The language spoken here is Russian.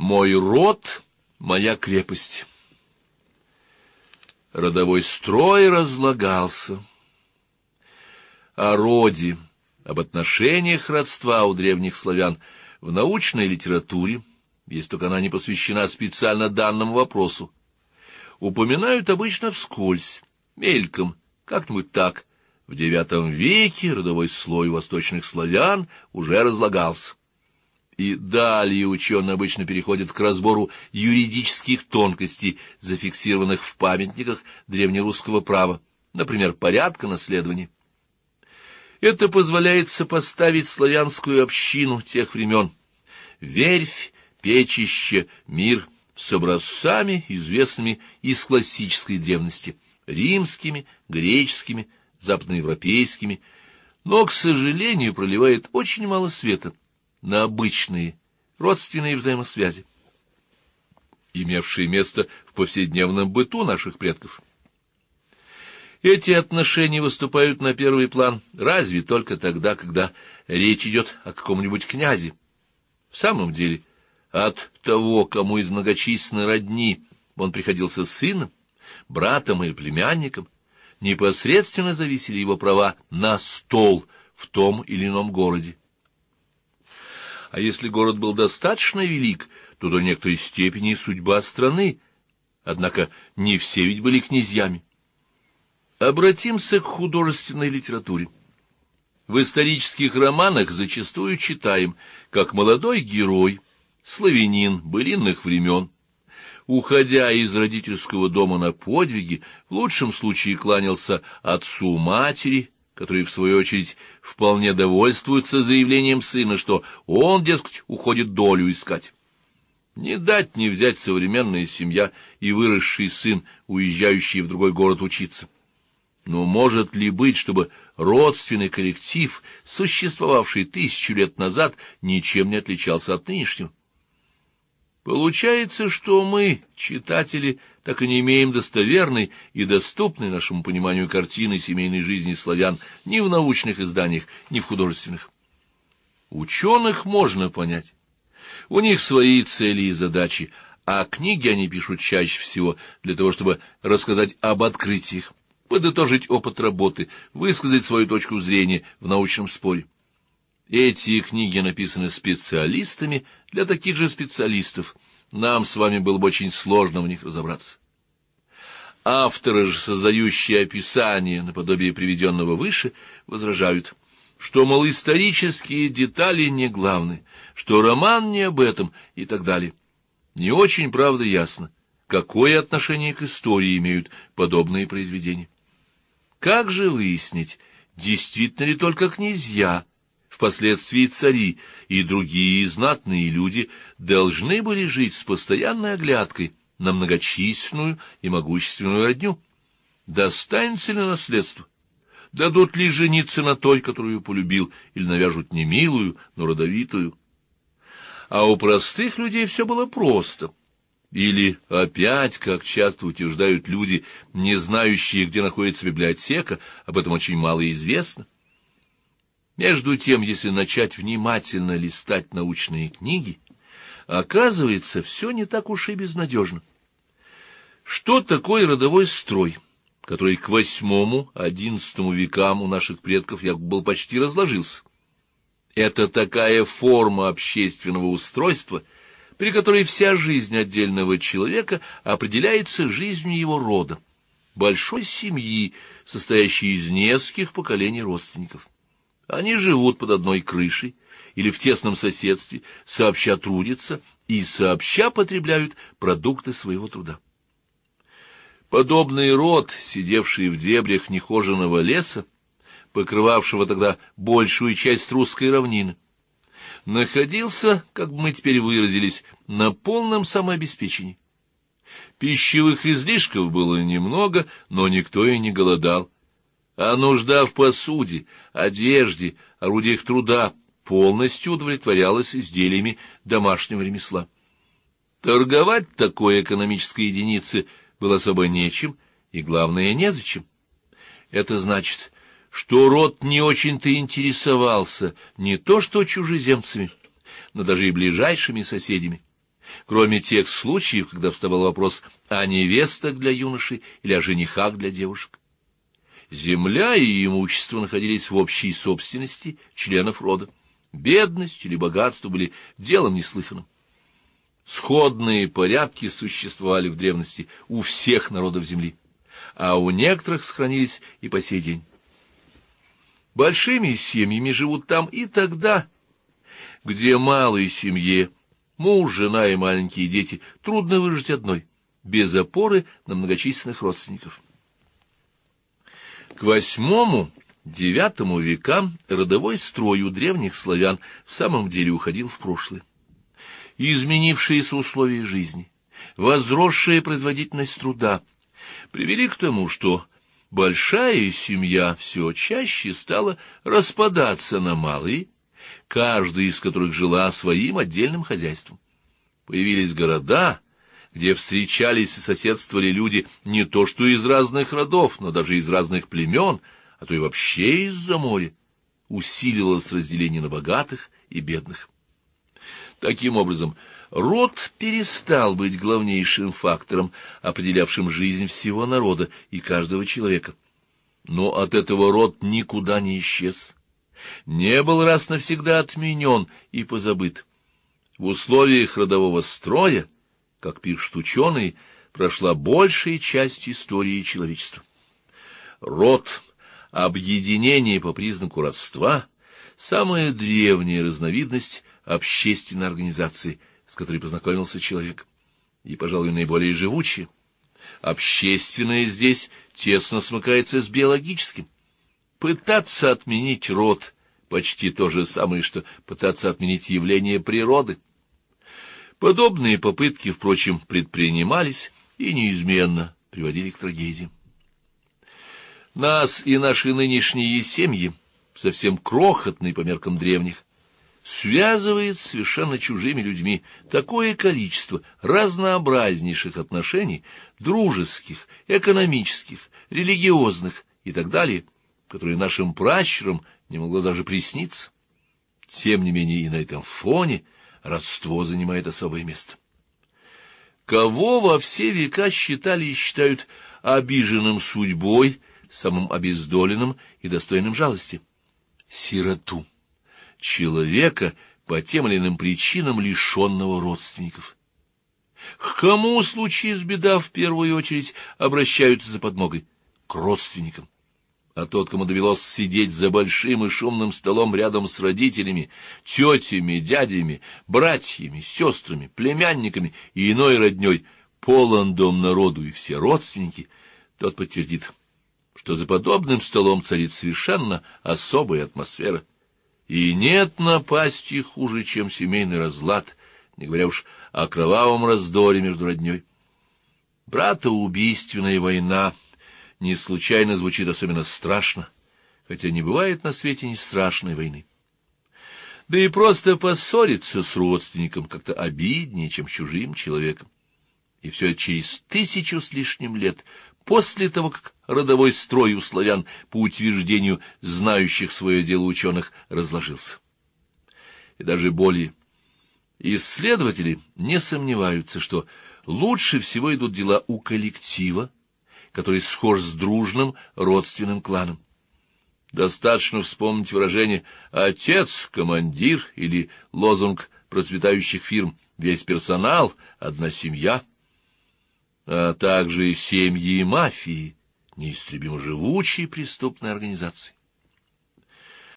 Мой род — моя крепость. Родовой строй разлагался. О роде, об отношениях родства у древних славян в научной литературе, если только она не посвящена специально данному вопросу, упоминают обычно вскользь, мельком, как-нибудь так. В IX веке родовой слой восточных славян уже разлагался. И далее ученые обычно переходят к разбору юридических тонкостей, зафиксированных в памятниках древнерусского права, например, порядка наследования. Это позволяет сопоставить славянскую общину тех времен, верфь, печище, мир, с образцами, известными из классической древности, римскими, греческими, западноевропейскими, но, к сожалению, проливает очень мало света на обычные родственные взаимосвязи, имевшие место в повседневном быту наших предков. Эти отношения выступают на первый план разве только тогда, когда речь идет о каком-нибудь князе. В самом деле, от того, кому из многочисленной родни он приходился сыном, братом или племянником, непосредственно зависели его права на стол в том или ином городе. А если город был достаточно велик, то до некоторой степени и судьба страны. Однако не все ведь были князьями. Обратимся к художественной литературе. В исторических романах зачастую читаем, как молодой герой, славянин былинных времен, уходя из родительского дома на подвиги, в лучшем случае кланялся отцу-матери, которые, в свою очередь, вполне довольствуются заявлением сына, что он, дескать, уходит долю искать. Не дать не взять современная семья и выросший сын, уезжающий в другой город учиться. Но может ли быть, чтобы родственный коллектив, существовавший 1000 лет назад, ничем не отличался от нынешнего? Получается, что мы, читатели, так и не имеем достоверной и доступной нашему пониманию картины семейной жизни славян ни в научных изданиях, ни в художественных. Ученых можно понять. У них свои цели и задачи, а книги они пишут чаще всего для того, чтобы рассказать об открытиях, подытожить опыт работы, высказать свою точку зрения в научном споре. Эти книги написаны специалистами для таких же специалистов. Нам с вами было бы очень сложно в них разобраться. Авторы же, создающие описание наподобие приведенного выше, возражают, что, мол, исторические детали не главны, что роман не об этом и так далее. Не очень, правда, ясно, какое отношение к истории имеют подобные произведения. Как же выяснить, действительно ли только князья, впоследствии цари и другие знатные люди должны были жить с постоянной оглядкой на многочисленную и могущественную родню? Достанется ли наследство? Дадут ли жениться на той, которую полюбил, или навяжут не милую, но родовитую? А у простых людей все было просто. Или опять, как часто утверждают люди, не знающие, где находится библиотека, об этом очень мало известно. Между тем, если начать внимательно листать научные книги, оказывается, все не так уж и безнадежно. Что такое родовой строй, который к VIII-XI векам у наших предков якобы был почти разложился? Это такая форма общественного устройства, при которой вся жизнь отдельного человека определяется жизнью его рода, большой семьи, состоящей из нескольких поколений родственников. Они живут под одной крышей или в тесном соседстве, сообща трудятся и сообща потребляют продукты своего труда. Подобный род, сидевший в дебрях нехоженого леса, покрывавшего тогда большую часть русской равнины, находился, как бы мы теперь выразились, на полном самообеспечении. Пищевых излишков было немного, но никто и не голодал. А нужда в посуде, одежде, орудиях труда полностью удовлетворялась изделиями домашнего ремесла. Торговать такой экономической единицы было особо нечем, и, главное, незачем. Это значит, что род не очень-то интересовался не то что чужеземцами, но даже и ближайшими соседями. кроме тех случаев, когда вставал вопрос о невестах для юношей или о женихах для девушек. Земля и имущество находились в общей собственности членов рода. Бедность или богатство были делом неслыханным. Сходные порядки существовали в древности у всех народов земли, а у некоторых сохранились и по сей день. Большими семьями живут там и тогда, где малой семье, муж, жена и маленькие дети, трудно выжить одной, без опоры на многочисленных родственников. К VIII-IX векам родовой строй у древних славян в самом деле уходил в прошлое. Изменившиеся условия жизни, возросшая производительность труда привели к тому, что большая семья все чаще стала распадаться на малые, каждая из которых жила своим отдельным хозяйством. Появились города, где встречались и соседствовали люди не то что из разных родов, но даже из разных племен, а то и вообще из-за моря. Усиливалось разделение на богатых и бедных. Таким образом, род перестал быть главнейшим фактором, определявшим жизнь всего народа и каждого человека. Но от этого род никуда не исчез, не был раз навсегда отменен и позабыт. В условиях родового строя, как пишут ученые, прошла большая часть истории человечества. Род, объединение по признаку родства, самая древняя разновидность общественной организации, с которой познакомился человек, и, пожалуй, наиболее живучая. Общественное здесь тесно смыкается с биологическим. Пытаться отменить род — почти то же самое, что пытаться отменить явление природы. Подобные попытки, впрочем, предпринимались и неизменно приводили к трагедиям. Нас и наши нынешние семьи, совсем крохотные по меркам древних, связывает с совершенно чужими людьми такое количество разнообразнейших отношений, дружеских, экономических, религиозных и так далее, которые нашим пращурам не могло даже присниться. Тем не менее и на этом фоне родство занимает особое место. Кого во все века считали и считают обиженным судьбой, самым обездоленным и достойным жалости? Сироту. Человека, по тем или иным причинам лишенного родственников. К кому, случись беда, в первую очередь обращаются за подмогой? К родственникам. А тот, кому довелось сидеть за большим и шумным столом рядом с родителями, тетями, дядями, братьями, сестрами, племянниками и иной родней, полон дом народу и все родственники, тот подтвердит, что за подобным столом царит совершенно особая атмосфера. И нет напасти хуже, чем семейный разлад, не говоря уж о кровавом раздоре между родней. Братоубийственная война не случайно звучит особенно страшно, хотя не бывает на свете ни страшной войны. Да и просто поссориться с родственником как-то обиднее, чем с чужим человеком. И все это через 1000 с лишним лет, после того, как родовой строй у славян, по утверждению знающих свое дело ученых, разложился. И даже более. Исследователи не сомневаются, что лучше всего идут дела у коллектива, который схож с дружным родственным кланом. Достаточно вспомнить выражение «отец, командир» или лозунг процветающих фирм «весь персонал, одна семья», а также семьи и мафии, неистребимо живучие преступные организации.